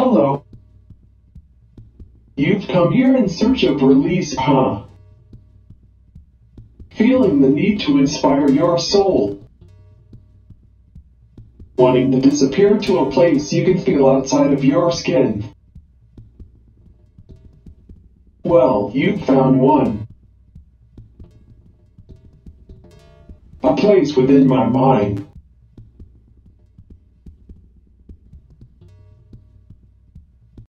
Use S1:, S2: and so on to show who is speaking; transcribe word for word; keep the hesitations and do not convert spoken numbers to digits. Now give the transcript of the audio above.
S1: Hello. You've come here in search of release, huh? Feeling the need to inspire your soul. Wanting to disappear to a place you can feel outside of your skin. Well, you've found one. A place within my mind.